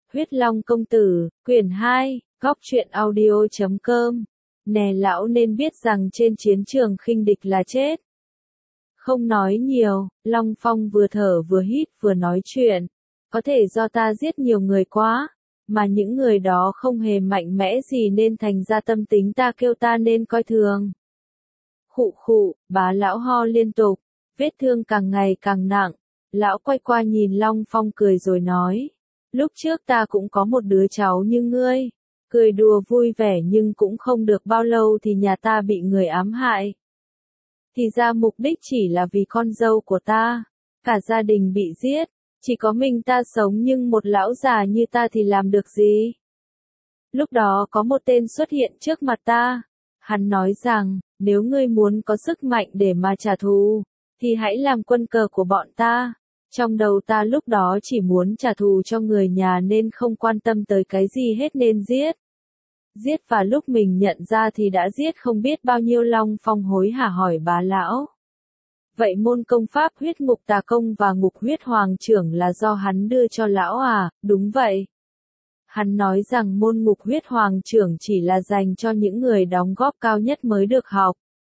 Huyết Long Công Tử, quyển 2, góc truyện audio.com. Nè lão nên biết rằng trên chiến trường khinh địch là chết. Không nói nhiều, Long Phong vừa thở vừa hít vừa nói chuyện. Có thể do ta giết nhiều người quá, mà những người đó không hề mạnh mẽ gì nên thành ra tâm tính ta kêu ta nên coi thường. Khụ khụ, bá lão ho liên tục, vết thương càng ngày càng nặng. Lão quay qua nhìn Long Phong cười rồi nói. Lúc trước ta cũng có một đứa cháu như ngươi. Cười đùa vui vẻ nhưng cũng không được bao lâu thì nhà ta bị người ám hại. Thì ra mục đích chỉ là vì con dâu của ta. Cả gia đình bị giết. Chỉ có mình ta sống nhưng một lão già như ta thì làm được gì? Lúc đó có một tên xuất hiện trước mặt ta. Hắn nói rằng, nếu ngươi muốn có sức mạnh để mà trả thù, thì hãy làm quân cờ của bọn ta. Trong đầu ta lúc đó chỉ muốn trả thù cho người nhà nên không quan tâm tới cái gì hết nên giết. Giết và lúc mình nhận ra thì đã giết không biết bao nhiêu. Long Phong hối hả hỏi bá lão. Vậy môn công pháp huyết ngục tà công và ngục huyết hoàng trưởng là do hắn đưa cho lão à? Đúng vậy. Hắn nói rằng môn ngục huyết hoàng trưởng chỉ là dành cho những người đóng góp cao nhất mới được học.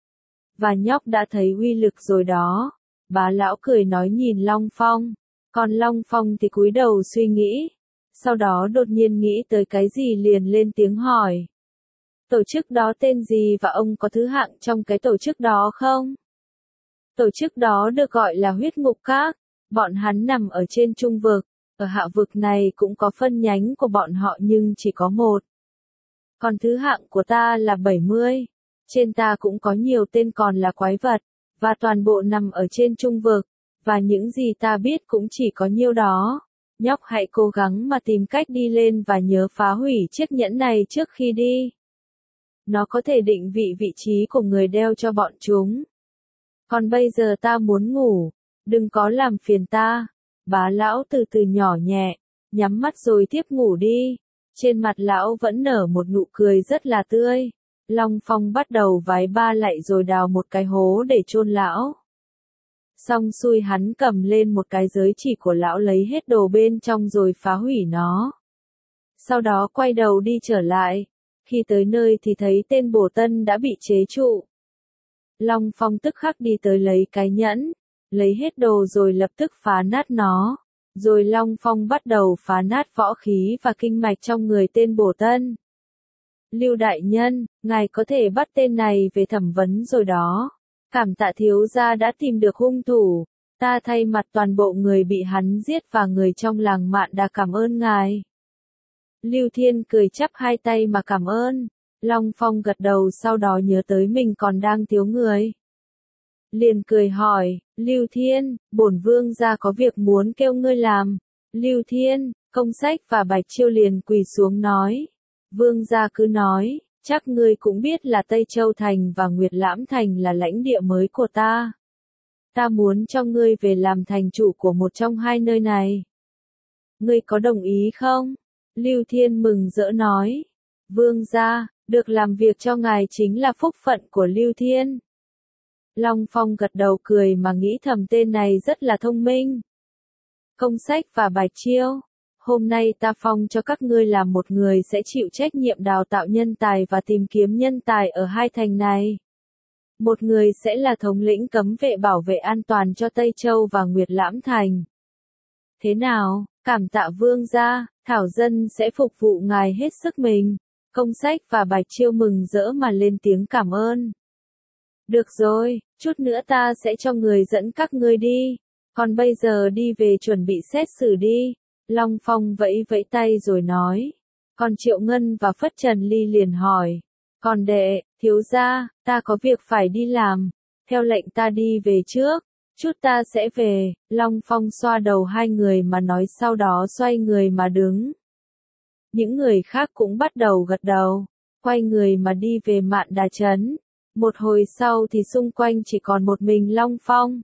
Và nhóc đã thấy uy lực rồi đó. Bá lão cười nói nhìn Long Phong. Còn Long Phong thì cúi đầu suy nghĩ. Sau đó đột nhiên nghĩ tới cái gì liền lên tiếng hỏi. Tổ chức đó tên gì và ông có thứ hạng trong cái tổ chức đó không? Tổ chức đó được gọi là huyết ngục các. Bọn hắn nằm ở trên trung vực. Ở hạ vực này cũng có phân nhánh của bọn họ nhưng chỉ có một. Còn thứ hạng của ta là 70. Trên ta cũng có nhiều tên còn là quái vật. Và toàn bộ nằm ở trên trung vực. Và những gì ta biết cũng chỉ có nhiêu đó. Nhóc hãy cố gắng mà tìm cách đi lên và nhớ phá hủy chiếc nhẫn này trước khi đi. Nó có thể định vị trí của người đeo cho bọn chúng. Còn bây giờ ta muốn ngủ. Đừng có làm phiền ta. Bá lão từ từ nhỏ nhẹ. Nhắm mắt rồi tiếp ngủ đi. Trên mặt lão vẫn nở một nụ cười rất là tươi. Long Phong bắt đầu vái ba lạy rồi đào một cái hố để chôn lão. Xong xuôi hắn cầm lên một cái giới chỉ của lão lấy hết đồ bên trong rồi phá hủy nó. Sau đó quay đầu đi trở lại. Khi tới nơi thì thấy tên bổ tân đã bị chế trụ. Long Phong tức khắc đi tới lấy cái nhẫn. Lấy hết đồ rồi lập tức phá nát nó. Rồi Long Phong bắt đầu phá nát võ khí và kinh mạch trong người tên bổ tân. Lưu đại nhân, ngài có thể bắt tên này về thẩm vấn rồi đó. Cảm tạ thiếu gia đã tìm được hung thủ. Ta thay mặt toàn bộ người bị hắn giết và người trong làng Mạn Đà cảm ơn ngài. Lưu Thiên cười chắp hai tay mà cảm ơn. Long Phong gật đầu sau đó nhớ tới mình còn đang thiếu người. Liền cười hỏi, Lưu Thiên, bổn vương gia có việc muốn kêu ngươi làm. Lưu Thiên, Công Sách và Bạch Chiêu liền quỳ xuống nói. Vương gia cứ nói, chắc ngươi cũng biết là Tây Châu Thành và Nguyệt Lãm Thành là lãnh địa mới của ta. Ta muốn cho ngươi về làm thành chủ của một trong hai nơi này. Ngươi có đồng ý không? Lưu Thiên mừng rỡ nói. Vương gia, được làm việc cho ngài chính là phúc phận của Lưu Thiên. Long Phong gật đầu cười mà nghĩ thầm tên này rất là thông minh. Công Sách và Bạch Chiêu, hôm nay ta phong cho các ngươi làm một người sẽ chịu trách nhiệm đào tạo nhân tài và tìm kiếm nhân tài ở hai thành này. Một người sẽ là thống lĩnh cấm vệ bảo vệ an toàn cho Tây Châu và Nguyệt Lãm Thành. Thế nào, cảm tạ vương gia, thảo dân sẽ phục vụ ngài hết sức mình. Công Sách và Bạch Chiêu mừng rỡ mà lên tiếng cảm ơn. Được rồi, chút nữa ta sẽ cho người dẫn các ngươi đi. Còn bây giờ đi về chuẩn bị xét xử đi. Long Phong vẫy vẫy tay rồi nói. Còn Triệu Ngân và Phất Trần Ly liền hỏi. Còn đệ, thiếu gia, ta có việc phải đi làm. Theo lệnh ta đi về trước. Chút ta sẽ về. Long Phong xoa đầu hai người mà nói sau đó xoay người mà đứng. Những người khác cũng bắt đầu gật đầu. Quay người mà đi về Mạn Đà Trấn. Một hồi sau thì xung quanh chỉ còn một mình Long Phong.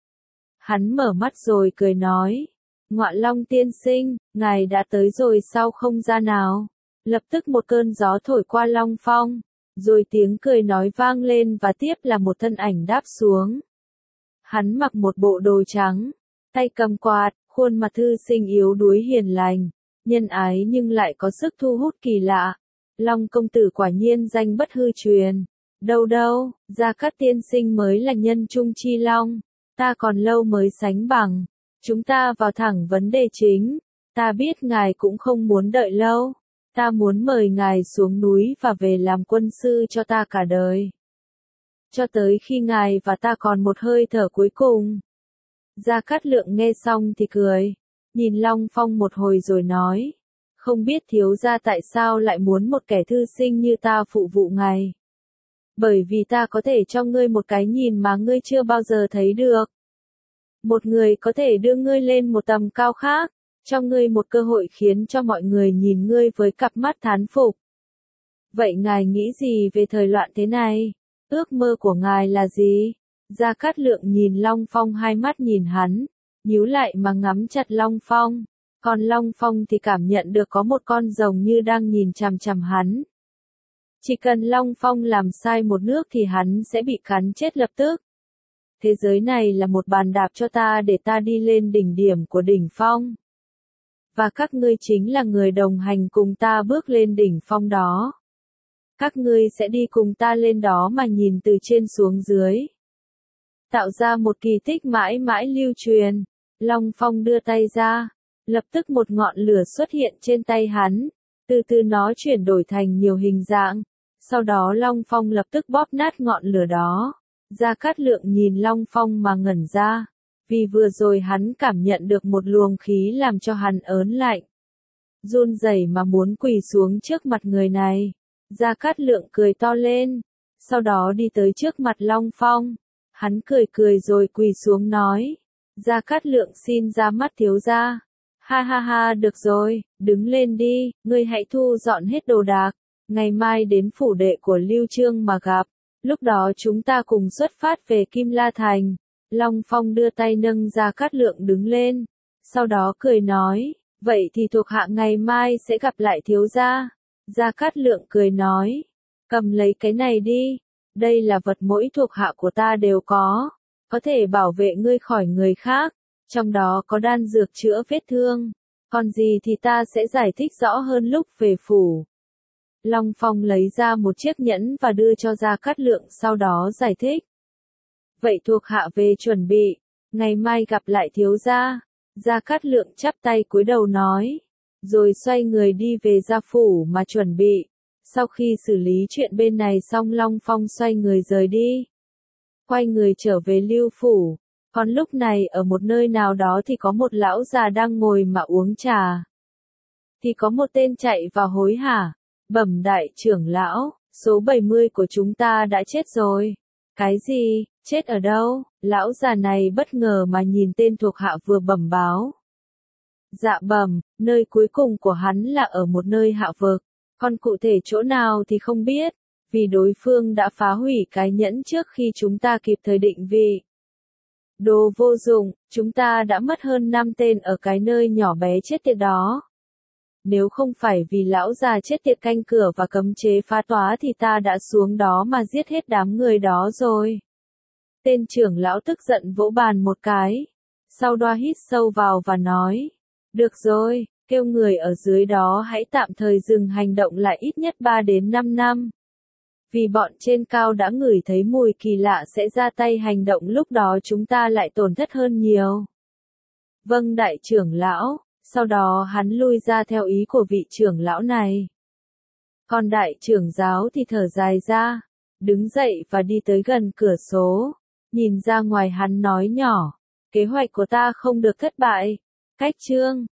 Hắn mở mắt rồi cười nói. Ngọa Long tiên sinh, ngài đã tới rồi sao không ra nào? Lập tức một cơn gió thổi qua Long Phong. Rồi tiếng cười nói vang lên và tiếp là một thân ảnh đáp xuống. Hắn mặc một bộ đồ trắng. Tay cầm quạt, khuôn mặt thư sinh yếu đuối hiền lành. nhân ái nhưng lại có sức thu hút kỳ lạ. Long công tử quả nhiên danh bất hư truyền. Đâu đâu, Gia Cát tiên sinh mới là nhân trung chi long, ta còn lâu mới sánh bằng. Chúng ta vào thẳng vấn đề chính, ta biết ngài cũng không muốn đợi lâu, ta muốn mời ngài xuống núi và về làm quân sư cho ta cả đời. Cho tới khi ngài và ta còn một hơi thở cuối cùng. Gia Cát Lượng nghe xong thì cười, nhìn Long Phong một hồi rồi nói, không biết thiếu gia tại sao lại muốn một kẻ thư sinh như ta phụ vụ ngài. Bởi vì ta có thể cho ngươi một cái nhìn mà ngươi chưa bao giờ thấy được. Một người có thể đưa ngươi lên một tầm cao khác, cho ngươi một cơ hội khiến cho mọi người nhìn ngươi với cặp mắt thán phục. Vậy ngài nghĩ gì về thời loạn thế này? Ước mơ của ngài là gì? Gia Cát Lượng nhìn Long Phong, hai mắt nhìn hắn, nhíu lại mà ngắm chặt Long Phong. Còn Long Phong thì cảm nhận được có một con rồng như đang nhìn chằm chằm hắn. Chỉ cần Long Phong làm sai một nước thì hắn sẽ bị cắn chết lập tức. Thế giới này là một bàn đạp cho ta để ta đi lên đỉnh điểm của đỉnh phong. Và các ngươi chính là người đồng hành cùng ta bước lên đỉnh phong đó. Các ngươi sẽ đi cùng ta lên đó mà nhìn từ trên xuống dưới. Tạo ra một kỳ tích mãi mãi lưu truyền. Long Phong đưa tay ra. Lập tức một ngọn lửa xuất hiện trên tay hắn. Từ từ nó chuyển đổi thành nhiều hình dạng. Sau đó Long Phong lập tức bóp nát ngọn lửa đó. Gia Cát Lượng nhìn Long Phong mà ngẩn ra. Vì vừa rồi hắn cảm nhận được một luồng khí làm cho hắn ớn lạnh. Run rẩy mà muốn quỳ xuống trước mặt người này. Gia Cát Lượng cười to lên. Sau đó đi tới trước mặt Long Phong. Hắn cười cười rồi quỳ xuống nói. Gia Cát Lượng xin ra mắt thiếu gia. Ha ha ha, được rồi, đứng lên đi, ngươi hãy thu dọn hết đồ đạc. Ngày mai đến phủ đệ của Lưu Chương mà gặp. Lúc đó chúng ta cùng xuất phát về Kim La Thành. Long Phong đưa tay nâng Gia Cát Lượng đứng lên. Sau đó cười nói, vậy thì thuộc hạ ngày mai sẽ gặp lại thiếu gia. Gia Cát Lượng cười nói, cầm lấy cái này đi. Đây là vật mỗi thuộc hạ của ta đều có thể bảo vệ ngươi khỏi người khác. Trong đó có đan dược chữa vết thương. Còn gì thì ta sẽ giải thích rõ hơn lúc về phủ. Long Phong lấy ra một chiếc nhẫn và đưa cho Gia Cát Lượng, sau đó giải thích. Vậy thuộc hạ về chuẩn bị, ngày mai gặp lại thiếu gia. Gia Cát Lượng chắp tay cúi đầu nói, rồi xoay người đi về gia phủ mà chuẩn bị. Sau khi xử lý chuyện bên này xong, Long Phong xoay người rời đi. Quay người trở về Lưu phủ. Còn lúc này ở một nơi nào đó thì có một lão già đang ngồi mà uống trà. Thì có một tên chạy vào hối hả. Bẩm đại trưởng lão, số 70 của chúng ta đã chết rồi. Cái gì, chết ở đâu? Lão già này bất ngờ mà nhìn tên thuộc hạ vừa bẩm báo. Dạ bẩm, nơi cuối cùng của hắn là ở một nơi hạ vực. Còn cụ thể chỗ nào thì không biết. Vì đối phương đã phá hủy cái nhẫn trước khi chúng ta kịp thời định vị. Đồ vô dụng, chúng ta đã mất hơn 5 tên ở cái nơi nhỏ bé chết tiệt đó. Nếu không phải vì lão già chết tiệt canh cửa và cấm chế phá tỏa thì ta đã xuống đó mà giết hết đám người đó rồi. Tên trưởng lão tức giận vỗ bàn một cái. Sau đó hít sâu vào và nói. Được rồi, kêu người ở dưới đó hãy tạm thời dừng hành động lại ít nhất 3 đến 5 năm. Vì bọn trên cao đã ngửi thấy mùi kỳ lạ sẽ ra tay hành động, lúc đó chúng ta lại tổn thất hơn nhiều. Vâng đại trưởng lão, sau đó hắn lui ra theo ý của vị trưởng lão này. Còn đại trưởng giáo thì thở dài ra, đứng dậy và đi tới gần cửa sổ, nhìn ra ngoài hắn nói nhỏ, kế hoạch của ta không được thất bại. Cách chương